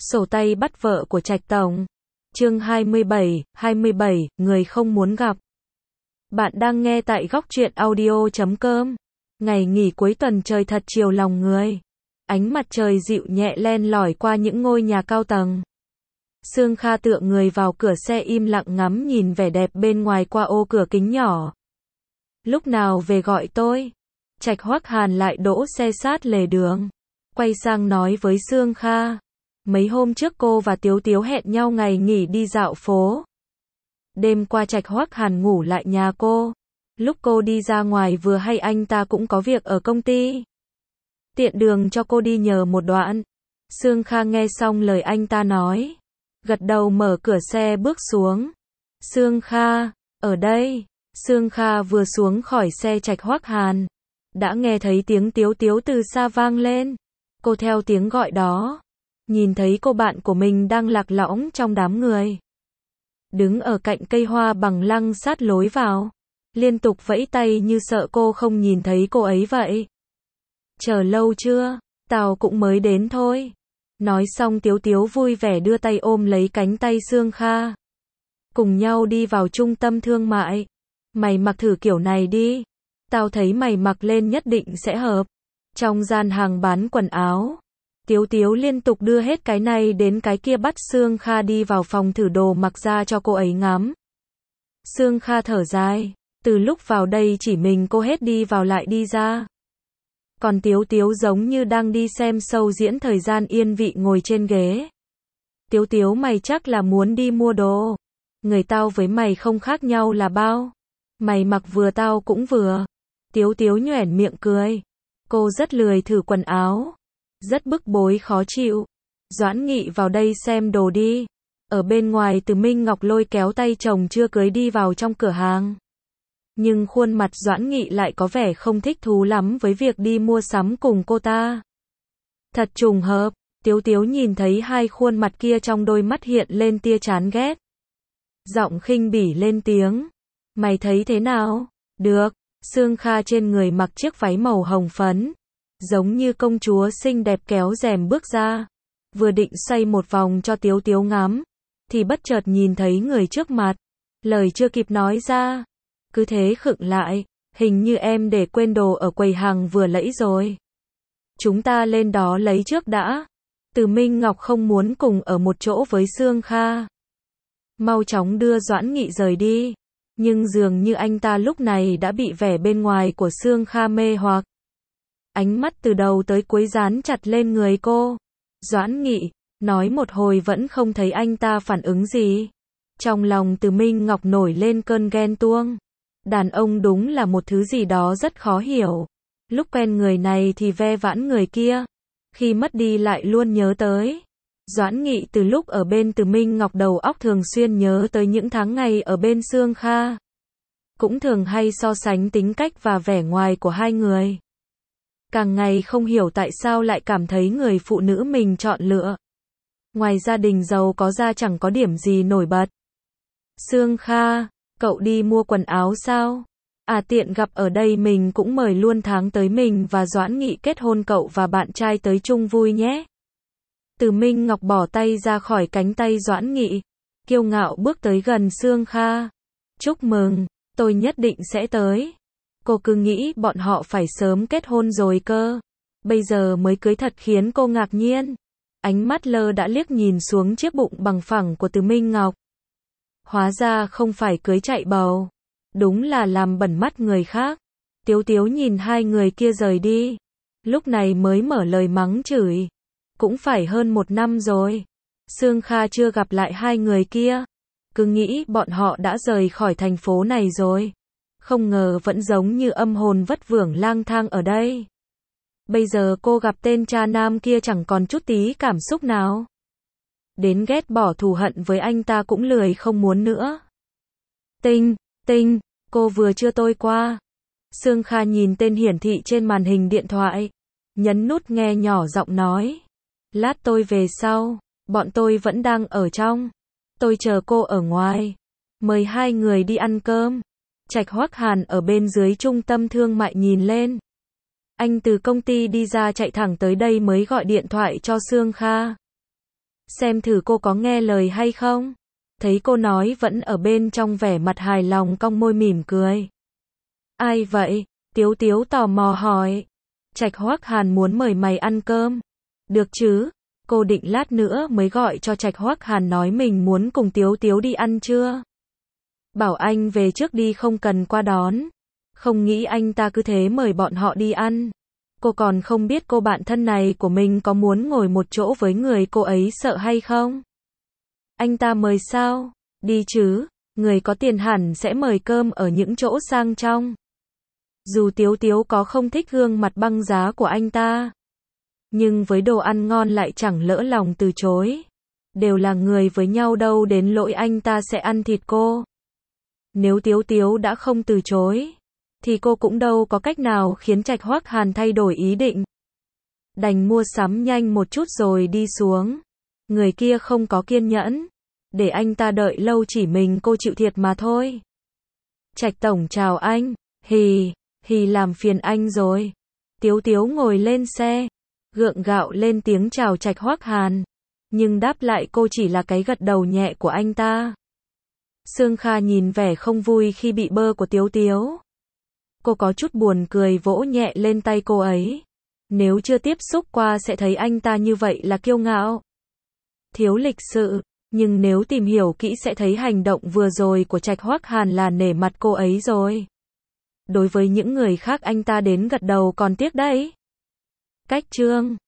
Sổ tay bắt vợ của Trạch Tổng. Chương 27, người không muốn gặp. Bạn đang nghe tại góc truyện audio.com. Ngày nghỉ cuối tuần trời thật chiều lòng người. Ánh mặt trời dịu nhẹ len lỏi qua những ngôi nhà cao tầng. Sương Kha tựa người vào cửa xe im lặng ngắm nhìn vẻ đẹp bên ngoài qua ô cửa kính nhỏ. Lúc nào về gọi tôi? Trạch Hoắc Hàn lại đỗ xe sát lề đường. Quay sang nói với Sương Kha. Mấy hôm trước cô và Tiếu Tiếu hẹn nhau ngày nghỉ đi dạo phố. Đêm qua Trạch Hoắc Hàn ngủ lại nhà cô. Lúc cô đi ra ngoài vừa hay anh ta cũng có việc ở công ty. Tiện đường cho cô đi nhờ một đoạn. Sương Kha nghe xong lời anh ta nói. Gật đầu mở cửa xe bước xuống. Sương Kha, ở đây. Sương Kha vừa xuống khỏi xe Trạch Hoắc Hàn. Đã nghe thấy tiếng Tiếu Tiếu từ xa vang lên. Cô theo tiếng gọi đó. Nhìn thấy cô bạn của mình đang lạc lõng trong đám người. Đứng ở cạnh cây hoa bằng lăng sát lối vào. Liên tục vẫy tay như sợ cô không nhìn thấy cô ấy vậy. Chờ lâu chưa? Tao cũng mới đến thôi. Nói xong Tiếu Tiếu vui vẻ đưa tay ôm lấy cánh tay Sương Kha. Cùng nhau đi vào trung tâm thương mại. Mày mặc thử kiểu này đi. Tao thấy mày mặc lên nhất định sẽ hợp. Trong gian hàng bán quần áo. Tiếu Tiếu liên tục đưa hết cái này đến cái kia bắt Sương Kha đi vào phòng thử đồ mặc ra cho cô ấy ngắm. Sương Kha thở dài. Từ lúc vào đây chỉ mình cô hết đi vào lại đi ra. Còn Tiếu Tiếu giống như đang đi xem show diễn thời gian yên vị ngồi trên ghế. Tiếu Tiếu mày chắc là muốn đi mua đồ. Người tao với mày không khác nhau là bao. Mày mặc vừa tao cũng vừa. Tiếu Tiếu nhoẻn miệng cười. Cô rất lười thử quần áo. Rất bức bối khó chịu. Doãn Nghị vào đây xem đồ đi. Ở bên ngoài Từ Minh Ngọc lôi kéo tay chồng chưa cưới đi vào trong cửa hàng. Nhưng khuôn mặt Doãn Nghị lại có vẻ không thích thú lắm với việc đi mua sắm cùng cô ta. Thật trùng hợp, Tiếu Tiếu nhìn thấy hai khuôn mặt kia trong đôi mắt hiện lên tia chán ghét. Giọng khinh bỉ lên tiếng. Mày thấy thế nào? Được, Sương Kha trên người mặc chiếc váy màu hồng phấn. Giống như công chúa xinh đẹp kéo rèm bước ra. Vừa định xoay một vòng cho Tiếu Tiếu ngắm. Thì bất chợt nhìn thấy người trước mặt. Lời chưa kịp nói ra. Cứ thế khựng lại. Hình như em để quên đồ ở quầy hàng vừa nãy rồi. Chúng ta lên đó lấy trước đã. Từ Minh Ngọc không muốn cùng ở một chỗ với Sương Kha. Mau chóng đưa Doãn Nghị rời đi. Nhưng dường như anh ta lúc này đã bị vẻ bên ngoài của Sương Kha mê hoặc. Ánh mắt từ đầu tới cuối dán chặt lên người cô. Doãn Nghị, nói một hồi vẫn không thấy anh ta phản ứng gì. Trong lòng Từ Minh Ngọc nổi lên cơn ghen tuông. Đàn ông đúng là một thứ gì đó rất khó hiểu. Lúc quen người này thì ve vãn người kia. Khi mất đi lại luôn nhớ tới. Doãn Nghị từ lúc ở bên Từ Minh Ngọc đầu óc thường xuyên nhớ tới những tháng ngày ở bên Sương Kha. Cũng thường hay so sánh tính cách và vẻ ngoài của hai người. Càng ngày không hiểu tại sao lại cảm thấy người phụ nữ mình chọn lựa. Ngoài gia đình giàu có ra chẳng có điểm gì nổi bật. Sương Kha, cậu đi mua quần áo sao? À tiện gặp ở đây mình cũng mời luôn tháng tới mình và Doãn Nghị kết hôn cậu và bạn trai tới chung vui nhé. Từ Minh Ngọc bỏ tay ra khỏi cánh tay Doãn Nghị. Kiêu ngạo bước tới gần Sương Kha. Chúc mừng, tôi nhất định sẽ tới. Cô cứ nghĩ bọn họ phải sớm kết hôn rồi cơ. Bây giờ mới cưới thật khiến cô ngạc nhiên. Ánh mắt lơ đã liếc nhìn xuống chiếc bụng bằng phẳng của Từ Minh Ngọc. Hóa ra không phải cưới chạy bầu. Đúng là làm bẩn mắt người khác. Tiếu Tiếu nhìn hai người kia rời đi. Lúc này mới mở lời mắng chửi. Cũng phải hơn 1 năm rồi. Sương Kha chưa gặp lại hai người kia. Cứ nghĩ bọn họ đã rời khỏi thành phố này rồi. Không ngờ vẫn giống như âm hồn vất vưởng lang thang ở đây. Bây giờ cô gặp tên cha nam kia chẳng còn chút tí cảm xúc nào. Đến ghét bỏ thù hận với anh ta cũng lười không muốn nữa. Tinh, cô vừa chưa tôi qua. Sương Kha nhìn tên hiển thị trên màn hình điện thoại. Nhấn nút nghe nhỏ giọng nói. Lát tôi về sau, bọn tôi vẫn đang ở trong. Tôi chờ cô ở ngoài. Mời hai người đi ăn cơm. Trạch Hoắc Hàn ở bên dưới trung tâm thương mại nhìn lên. Anh từ công ty đi ra chạy thẳng tới đây mới gọi điện thoại cho Sương Kha. Xem thử cô có nghe lời hay không? Thấy cô nói vẫn ở bên trong vẻ mặt hài lòng cong môi mỉm cười. Ai vậy? Tiếu Tiếu tò mò hỏi. Trạch Hoắc Hàn muốn mời mày ăn cơm. Được chứ? Cô định lát nữa mới gọi cho Trạch Hoắc Hàn nói mình muốn cùng Tiếu Tiếu đi ăn trưa. Bảo anh về trước đi không cần qua đón. Không nghĩ anh ta cứ thế mời bọn họ đi ăn. Cô còn không biết cô bạn thân này của mình có muốn ngồi một chỗ với người cô ấy sợ hay không? Anh ta mời sao? Đi chứ, người có tiền hẳn sẽ mời cơm ở những chỗ sang trọng. Dù Tiếu Tiếu có không thích gương mặt băng giá của anh ta, nhưng với đồ ăn ngon lại chẳng lỡ lòng từ chối. Đều là người với nhau đâu đến lỗi anh ta sẽ ăn thịt cô. Nếu Tiếu Tiếu đã không từ chối, thì cô cũng đâu có cách nào khiến Trạch Hoắc Hàn thay đổi ý định. Đành mua sắm nhanh một chút rồi đi xuống. Người kia không có kiên nhẫn, để anh ta đợi lâu chỉ mình cô chịu thiệt mà thôi. Trạch tổng chào anh. Hì làm phiền anh rồi. Tiếu Tiếu ngồi lên xe, gượng gạo lên tiếng chào Trạch Hoắc Hàn, nhưng đáp lại cô chỉ là cái gật đầu nhẹ của anh ta. Sương Kha nhìn vẻ không vui khi bị bơ của Tiếu Tiếu. Cô có chút buồn cười vỗ nhẹ lên tay cô ấy. Nếu chưa tiếp xúc qua sẽ thấy anh ta như vậy là kiêu ngạo, thiếu lịch sự, nhưng nếu tìm hiểu kỹ sẽ thấy hành động vừa rồi của Trạch Hoắc Hàn là nể mặt cô ấy rồi. Đối với những người khác anh ta đến gật đầu còn tiếc đấy. Cách chương